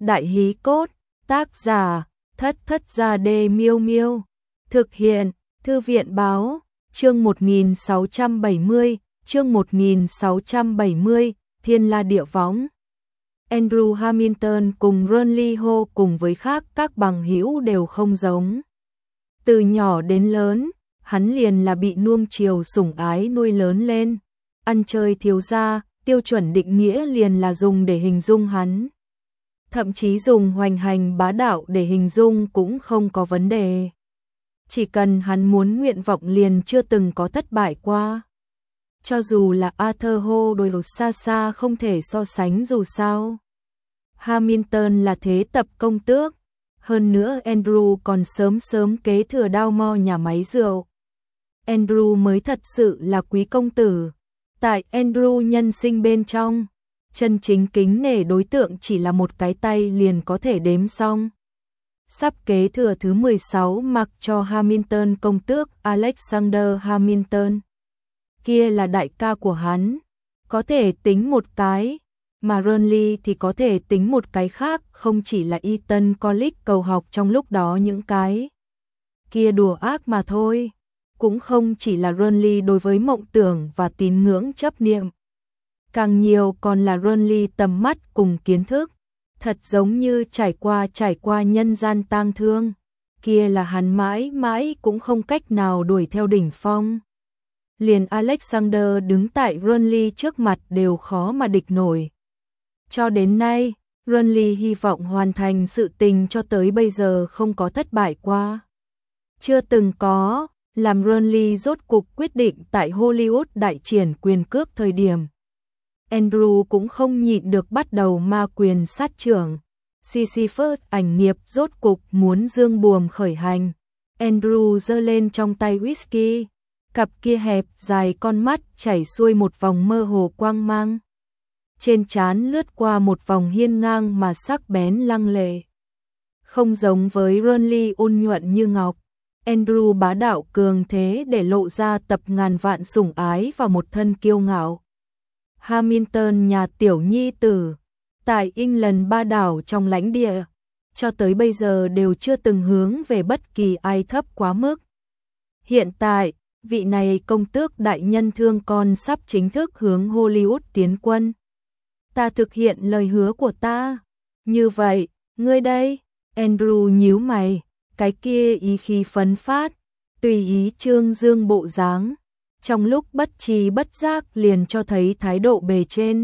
Đại hí cốt, tác giả, Thất Thất Gia Đê Miêu Miêu. Thực hiện, Thư viện báo, chương 1670, chương 1670, Thiên La Địa Võng. Andrew Hamilton cùng Ron Lee Ho cùng với khác các bằng hữu đều không giống. Từ nhỏ đến lớn, hắn liền là bị nuông chiều sủng ái nuôi lớn lên. Ăn chơi thiếu gia, tiêu chuẩn định nghĩa liền là dùng để hình dung hắn. Thậm chí dùng hoành hành bá đạo để hình dung cũng không có vấn đề. Chỉ cần hắn muốn nguyện vọng liền chưa từng có thất bại qua. Cho dù là Arthur Ho đôi xa xa không thể so sánh dù sao. Hamilton là thế tập công tước. Hơn nữa Andrew còn sớm kế thừa Dalmore nhà máy rượu. Andrew mới thật sự là quý công tử. Tại Andrew nhân sinh bên trong, chân chính kính nể đối tượng chỉ là một cái tay liền có thể đếm xong. Sắp kế thừa thứ 16 mặc cho Hamilton công tước Alexander Hamilton. Kia là đại ca của hắn, có thể tính một cái, mà Ron Lee thì có thể tính một cái khác, không chỉ là Eton College cầu học trong lúc đó những cái kia đùa ác mà thôi. Cũng không chỉ là Ron Lee đối với mộng tưởng và tín ngưỡng chấp niệm. Càng nhiều còn là Ron Lee tầm mắt cùng kiến thức. Thật giống như trải qua nhân gian tang thương. Kia là hắn mãi mãi cũng không cách nào đuổi theo đỉnh phong. Liền Alexander đứng tại Ron Lee trước mặt đều khó mà địch nổi. Cho đến nay, Ron Lee hy vọng hoàn thành sự tình cho tới bây giờ không có thất bại qua. Chưa từng có. Làm Ron Lee rốt cục quyết định tại Hollywood đại triển quyền cước thời điểm. Andrew cũng không nhịn được bắt đầu ma quyền sát trưởng. Sisyphus ảnh nghiệp rốt cục muốn dương buồm khởi hành. Andrew giơ lên trong tay whisky. Cặp kia hẹp dài con mắt chảy xuôi một vòng mơ hồ quang mang. Trên trán lướt qua một vòng hiên ngang mà sắc bén lăng lệ. Không giống với Ron Lee ôn nhuận như ngọc. Andrew bá đạo cường thế để lộ ra tập ngàn vạn sủng ái và một thân kiêu ngạo. Hamilton nhà tiểu nhi tử, tại England ba đảo trong lãnh địa, cho tới bây giờ đều chưa từng hướng về bất kỳ ai thấp quá mức. Hiện tại, vị này công tước đại nhân thương con sắp chính thức hướng Hollywood tiến quân. Ta thực hiện lời hứa của ta. Như vậy, ngươi đây, Andrew nhíu mày. Cái kia ý khí phấn phát, tùy ý trương dương bộ dáng, trong lúc bất tri bất giác liền cho thấy thái độ bề trên.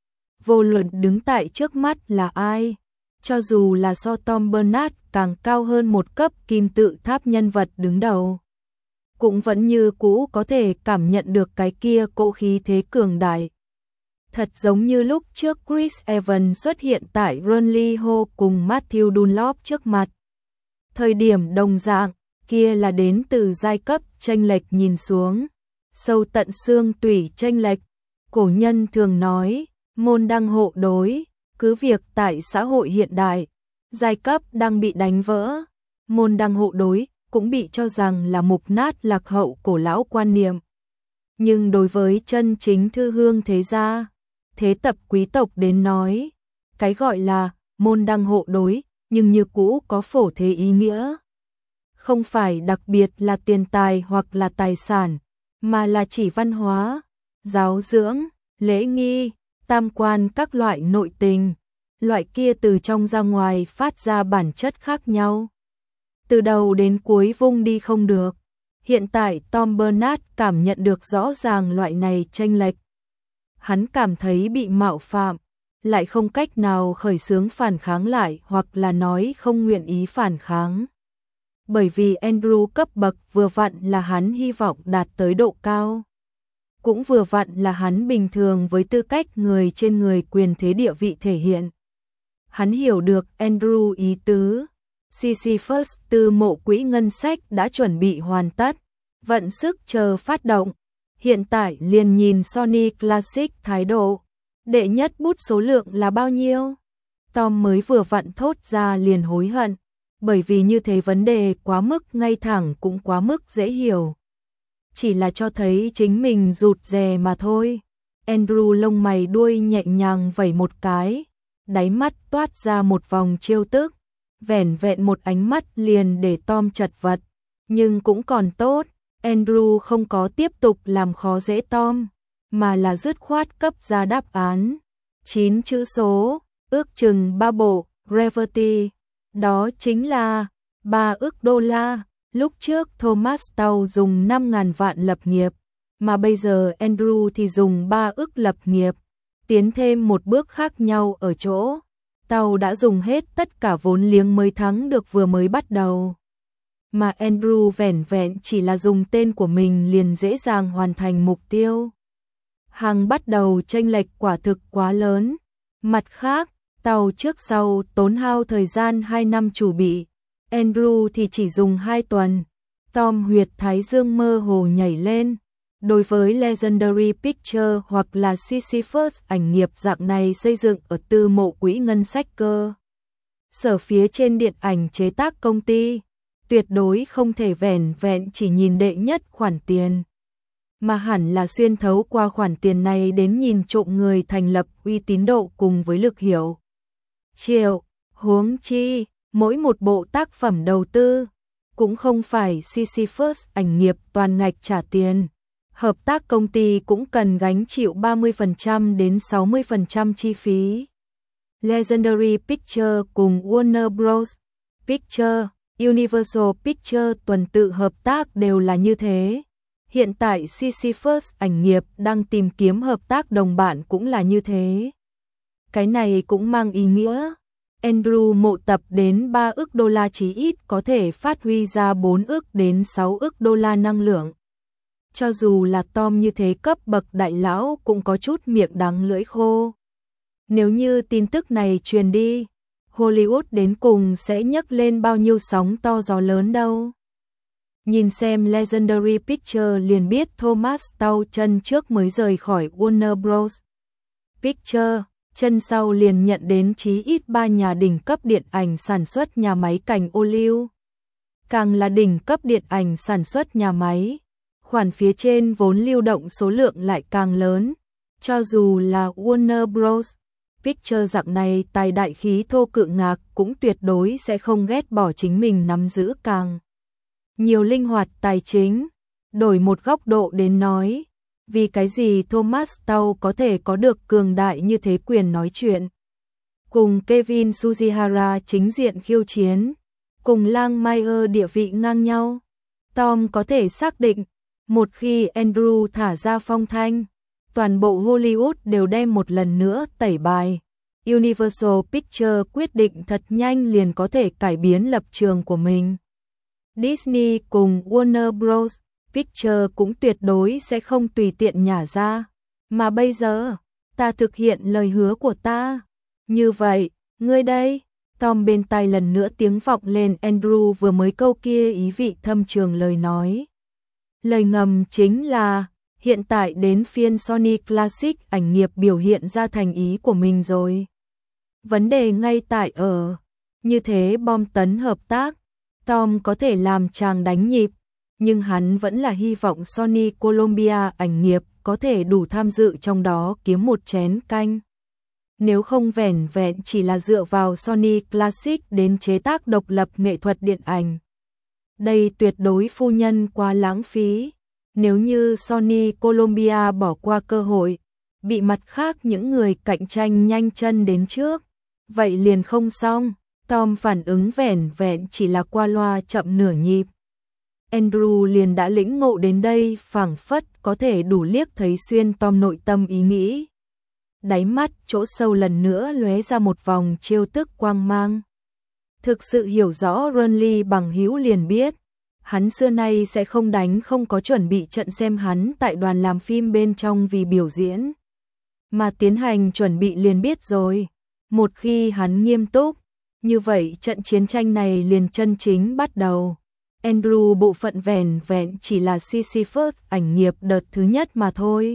Vô luận đứng tại trước mắt là ai, cho dù là so Tom Bernard càng cao hơn một cấp kim tự tháp nhân vật đứng đầu, cũng vẫn như cũ có thể cảm nhận được cái kia cỗ khí thế cường đại. Thật giống như lúc trước Chris Evans xuất hiện tại Ron Lee Ho cùng Matthew Dunlop trước mặt. Thời điểm đồng dạng, kia là đến từ giai cấp chênh lệch nhìn xuống, sâu tận xương tủy chênh lệch. Cổ nhân thường nói, môn đăng hộ đối, cứ việc tại xã hội hiện đại, giai cấp đang bị đánh vỡ, môn đăng hộ đối cũng bị cho rằng là mục nát lạc hậu cổ lão quan niệm. Nhưng đối với chân chính thư hương thế gia, thế tập quý tộc đến nói, cái gọi là môn đăng hộ đối nhưng như cũ có phổ thế ý nghĩa. Không phải đặc biệt là tiền tài hoặc là tài sản, mà là chỉ văn hóa, giáo dưỡng, lễ nghi, tam quan các loại nội tình, loại kia từ trong ra ngoài phát ra bản chất khác nhau. Từ đầu đến cuối vung đi không được. Hiện tại Tom Bernard cảm nhận được rõ ràng loại này chênh lệch. Hắn cảm thấy bị mạo phạm, lại không cách nào khởi xướng phản kháng lại hoặc là nói không nguyện ý phản kháng. Bởi vì Andrew cấp bậc vừa vặn là hắn hy vọng đạt tới độ cao. Cũng vừa vặn là hắn bình thường với tư cách người trên người quyền thế địa vị thể hiện. Hắn hiểu được Andrew ý tứ. Sisyphus từ mộ quỹ ngân sách đã chuẩn bị hoàn tất, vận sức chờ phát động. Hiện tại liền nhìn Sony Classic thái độ. Đệ nhất bút số lượng là bao nhiêu? Tom mới vừa vặn thốt ra liền hối hận, bởi vì như thế vấn đề quá mức ngay thẳng cũng quá mức dễ hiểu. Chỉ là cho thấy chính mình rụt rè mà thôi. Andrew lông mày đuôi nhẹ nhàng vẩy một cái, đáy mắt toát ra một vòng trêu tức, vẻn vẹn một ánh mắt liền để Tom chật vật, nhưng cũng còn tốt, Andrew không có tiếp tục làm khó dễ Tom, mà là dứt khoát cấp ra đáp án. 9 chữ số, ước chừng 3 bộ, Gravity, đó chính là 3 ức đô la. Lúc trước Thomas Tao dùng 5.000 vạn lập nghiệp, mà bây giờ Andrew thì dùng 3 ức lập nghiệp. Tiến thêm một bước khác nhau ở chỗ, Tao đã dùng hết tất cả vốn liếng mới thắng được vừa mới bắt đầu. Mà Andrew vẻn vẹn chỉ là dùng tên của mình liền dễ dàng hoàn thành mục tiêu. Hàng bắt đầu chênh lệch quả thực quá lớn. Mặt khác, Tao trước sau tốn hao thời gian 2 năm chuẩn bị, Andrew thì chỉ dùng 2 tuần. Tom huyệt thái dương mơ hồ nhảy lên. Đối với Legendary Pictures hoặc là Sisyphus ảnh nghiệp dạng này xây dựng ở tư mộ quỹ ngân sách cơ sở phía trên điện ảnh chế tác công ty, tuyệt đối không thể vẻn vẹn chỉ nhìn đệ nhất khoản tiền, mà hẳn là xuyên thấu qua khoản tiền này đến nhìn trộm người thành lập uy tín độ cùng với lực hiểu. Huống chi, mỗi một bộ tác phẩm đầu tư, cũng không phải Sisyphus ảnh nghiệp toàn ngạch trả tiền. Hợp tác công ty cũng cần gánh chịu 30% đến 60% chi phí. Legendary Pictures cùng Warner Bros. Pictures, Universal Pictures tuần tự hợp tác đều là như thế. Hiện tại Sisyphus ảnh nghiệp đang tìm kiếm hợp tác đồng bạn cũng là như thế. Cái này cũng mang ý nghĩa Andrew mộ tập đến 3 ức đô la chí ít có thể phát huy ra 4 ức đến 6 ức đô la năng lượng. Cho dù là Tom như thế cấp bậc đại lão cũng có chút miệng đắng lưỡi khô. Nếu như tin tức này truyền đi, Hollywood đến cùng sẽ nhấc lên bao nhiêu sóng to gió lớn đâu. Nhìn xem Legendary Pictures liền biết Thomas Tao chân trước mới rời khỏi Warner Bros. Pictures, chân sau liền nhận đến chí ít 3 nhà đỉnh cấp điện ảnh sản xuất nhà máy cành ô liu. Càng là đỉnh cấp điện ảnh sản xuất nhà máy, khoản phía trên vốn lưu động số lượng lại càng lớn. Cho dù là Warner Bros. Pictures dạng này tài đại khí thô cự ngạc cũng tuyệt đối sẽ không ghét bỏ chính mình nắm giữ càng nhiều linh hoạt tài chính. Đổi một góc độ đến nói, vì cái gì Thomas Tao có thể có được cường đại như thế quyền nói chuyện, cùng Kevin Sujihara chính diện khiêu chiến, cùng Lang Mayer địa vị ngang nhau. Tom có thể xác định, một khi Andrew thả ra phong thanh, toàn bộ Hollywood đều đem một lần nữa tẩy bài. Universal Pictures quyết định thật nhanh liền có thể cải biến lập trường của mình. Disney cùng Warner Bros. Pictures cũng tuyệt đối sẽ không tùy tiện nhả ra. Mà bây giờ, ta thực hiện lời hứa của ta. Như vậy, ngươi đây? Tom bên tai lần nữa tiếng vọng lên Andrew vừa mới câu kia ý vị thâm trường lời nói. Lời ngầm chính là, hiện tại đến phiên Sony Classic ảnh nghiệp biểu hiện ra thành ý của mình rồi. Vấn đề ngay tại ở, như thế bom tấn hợp tác, Tom có thể làm chàng đánh nhịp, nhưng hắn vẫn là hy vọng Sony Columbia ảnh nghiệp có thể đủ tham dự trong đó kiếm một chén canh. Nếu không vẻn vẹn chỉ là dựa vào Sony Classic đến chế tác độc lập nghệ thuật điện ảnh. Đây tuyệt đối phu nhân quá lãng phí. Nếu như Sony Columbia bỏ qua cơ hội, bị mặt khác những người cạnh tranh nhanh chân đến trước, vậy liền không xong. Tom phản ứng vẻn vẹn chỉ là qua loa chậm nửa nhịp. Andrew liền đã lĩnh ngộ đến đây, phảng phất có thể đủ liếc thấy xuyên Tom nội tâm ý nghĩ. Đáy mắt chỗ sâu lần nữa lóe ra một vòng trêu tức quang mang. Thực sự hiểu rõ Ronly bằng hữu liền biết, hắn xưa nay sẽ không đánh không có chuẩn bị trận xem hắn tại đoàn làm phim bên trong vì biểu diễn. Mà tiến hành chuẩn bị liền biết rồi, một khi hắn nghiêm túc, như vậy trận chiến tranh này liền chân chính bắt đầu. Andrew bộ phận vẻn vẹn chỉ là Sisyphus ảnh nghiệp đợt thứ nhất mà thôi.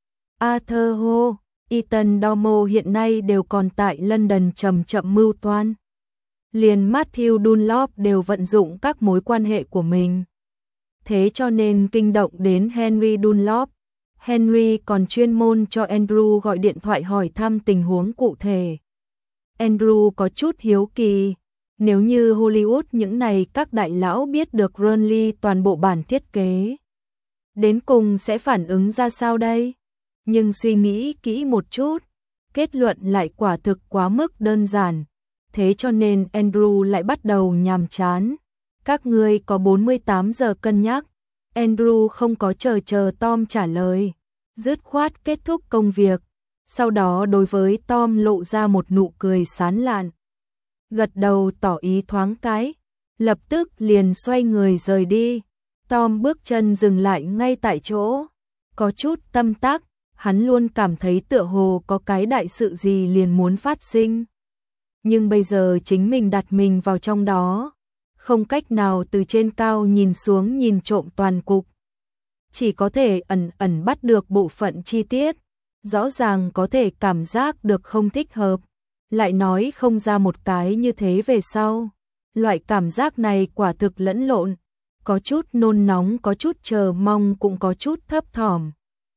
Arthur Ho, Ethan Domo hiện nay đều còn tại London chậm chậm mưu toan. Liền Matthew Dunlop đều vận dụng các mối quan hệ của mình. Thế cho nên kinh động đến Henry Dunlop. Henry còn chuyên môn cho Andrew gọi điện thoại hỏi thăm tình huống cụ thể. Andrew có chút hiếu kỳ. Nếu như Hollywood những này các đại lão biết được Ronly toàn bộ bản thiết kế, đến cùng sẽ phản ứng ra sao đây? Nhưng suy nghĩ kỹ một chút, kết luận lại quả thực quá mức đơn giản. Thế cho nên Andrew lại bắt đầu nhàm chán. Các ngươi có 48 giờ cân nhắc. Andrew không có chờ Tom trả lời, dứt khoát kết thúc công việc. Sau đó đối với Tom lộ ra một nụ cười sán lạn, gật đầu tỏ ý thoáng cái, lập tức liền xoay người rời đi. Tom bước chân dừng lại ngay tại chỗ, có chút tâm tắc, hắn luôn cảm thấy tựa hồ có cái đại sự gì liền muốn phát sinh. Nhưng bây giờ chính mình đặt mình vào trong đó, không cách nào từ trên cao nhìn xuống nhìn trộm toàn cục. Chỉ có thể ẩn ẩn bắt được bộ phận chi tiết, rõ ràng có thể cảm giác được không thích hợp, lại nói không ra một cái như thế về sau. Loại cảm giác này quả thực lẫn lộn, có chút nôn nóng, có chút chờ mong, cũng có chút thấp thỏm.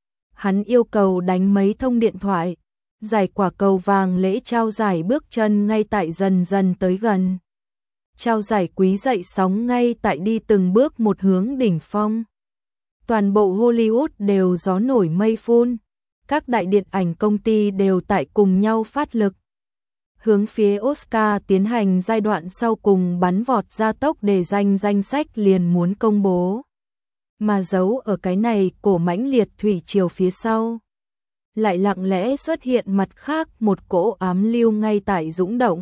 Hắn yêu cầu đánh mấy thông điện thoại, giải quả cầu vàng lễ trao giải bước chân ngay tại dần dần tới gần. Trao giải quý dậy sóng ngay tại đi từng bước một hướng đỉnh phong. Toàn bộ Hollywood đều gió nổi mây phun, các đại điện ảnh công ty đều tại cùng nhau phát lực. Hướng phía Oscar tiến hành giai đoạn sau cùng bắn vọt gia tốc để danh sách liền muốn công bố. Mà giấu ở cái này cổ mãnh liệt thủy triều phía sau, lại lặng lẽ xuất hiện mặt khác một cỗ ám lưu ngay tại dũng động.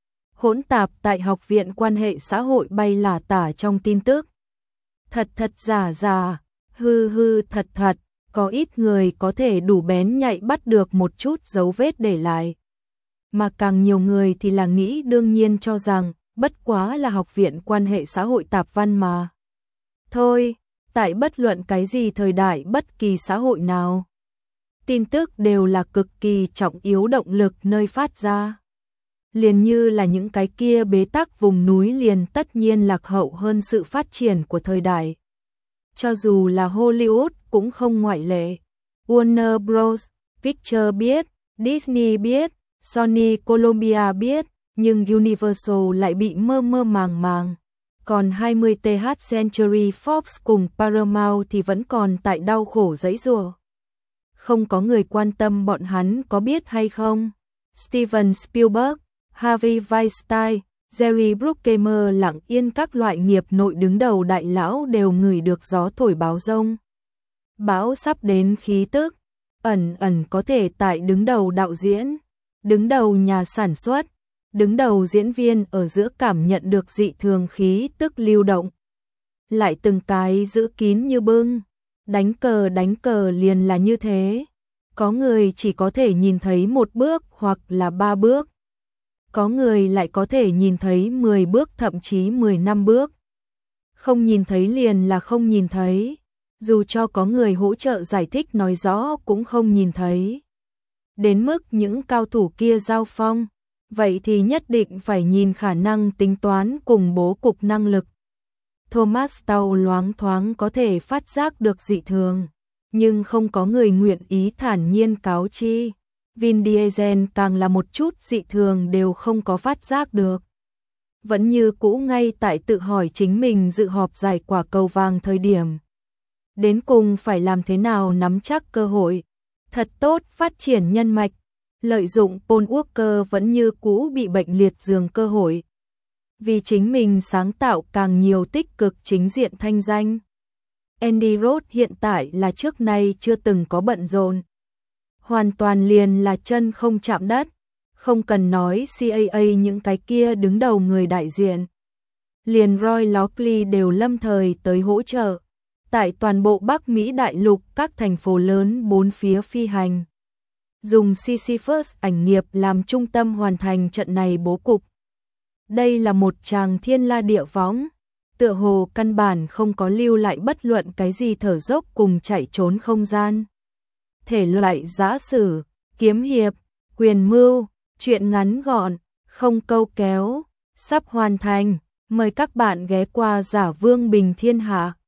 Hỗn tạp tại học viện quan hệ xã hội bay lả tả trong tin tức. Thật thật giả giả, hư hư thật thật, có ít người có thể đủ bén nhạy bắt được một chút dấu vết để lại. Mà càng nhiều người thì là nghĩ đương nhiên cho rằng, bất quá là học viện quan hệ xã hội tạp văn mà. Thôi, tại bất luận cái gì thời đại bất kỳ xã hội nào, tin tức đều là cực kỳ trọng yếu động lực nơi phát ra. Liền như là những cái kia bế tắc vùng núi liền tất nhiên lạc hậu hơn sự phát triển của thời đại. Cho dù là Hollywood cũng không ngoại lệ. Warner Bros. Pictures biết, Disney biết, Sony Columbia biết, nhưng Universal lại bị mơ mơ màng màng. Còn 20th Century Fox cùng Paramount thì vẫn còn tại đau khổ giãy giụa. Không có người quan tâm bọn hắn có biết hay không. Steven Spielberg, Harvey Weinstein, Jerry Bruckheimer lặng yên các loại nghiệp nội đứng đầu đại lão đều ngửi được gió thổi báo rông. Bão sắp đến khí tức, ẩn ẩn có thể tại đứng đầu đạo diễn, đứng đầu nhà sản xuất, đứng đầu diễn viên ở giữa cảm nhận được dị thường khí tức lưu động. Lại từng cái giữ kín như bưng, đánh cờ liền là như thế. Có người chỉ có thể nhìn thấy một bước hoặc là 3 bước. Có người lại có thể nhìn thấy 10 bước thậm chí 10 năm bước. Không nhìn thấy liền là không nhìn thấy. Dù cho có người hỗ trợ giải thích nói rõ cũng không nhìn thấy. Đến mức những cao thủ kia giao phong, vậy thì nhất định phải nhìn khả năng tính toán cùng bố cục năng lực. Thomas Tàu loáng thoáng có thể phát giác được dị thường, nhưng không có người nguyện ý thản nhiên cáo chi. Vin Diesel càng là một chút dị thường đều không có phát giác được. Vẫn như cũ ngay tại tự hỏi chính mình dự họp giải quả cầu vàng thời điểm. Đến cùng phải làm thế nào nắm chắc cơ hội, thật tốt phát triển nhân mạch, lợi dụng Paul Walker vẫn như cũ bị bệnh liệt giường cơ hội. Vì chính mình sáng tạo càng nhiều tích cực chính diện thanh danh. Andy Roth hiện tại là trước nay chưa từng có bận rộn. Hoàn toàn liền là chân không chạm đất, không cần nói CAA những cái kia đứng đầu người đại diện. Liền Roy Lockley đều lâm thời tới hỗ trợ, tại toàn bộ Bắc Mỹ đại lục các thành phố lớn bốn phía phi hành. Dùng Sisyphus ảnh nghiệp làm trung tâm hoàn thành trận này bố cục. Đây là một tràng thiên la địa võng, tựa hồ căn bản không có lưu lại bất luận cái gì thở dốc cùng chạy trốn không gian. Thể loại giã sử, kiếm hiệp, quyền mưu, truyện ngắn gọn, không câu kéo, sắp hoàn thành, mời các bạn ghé qua Giả Vương Bình Thiên Hạ.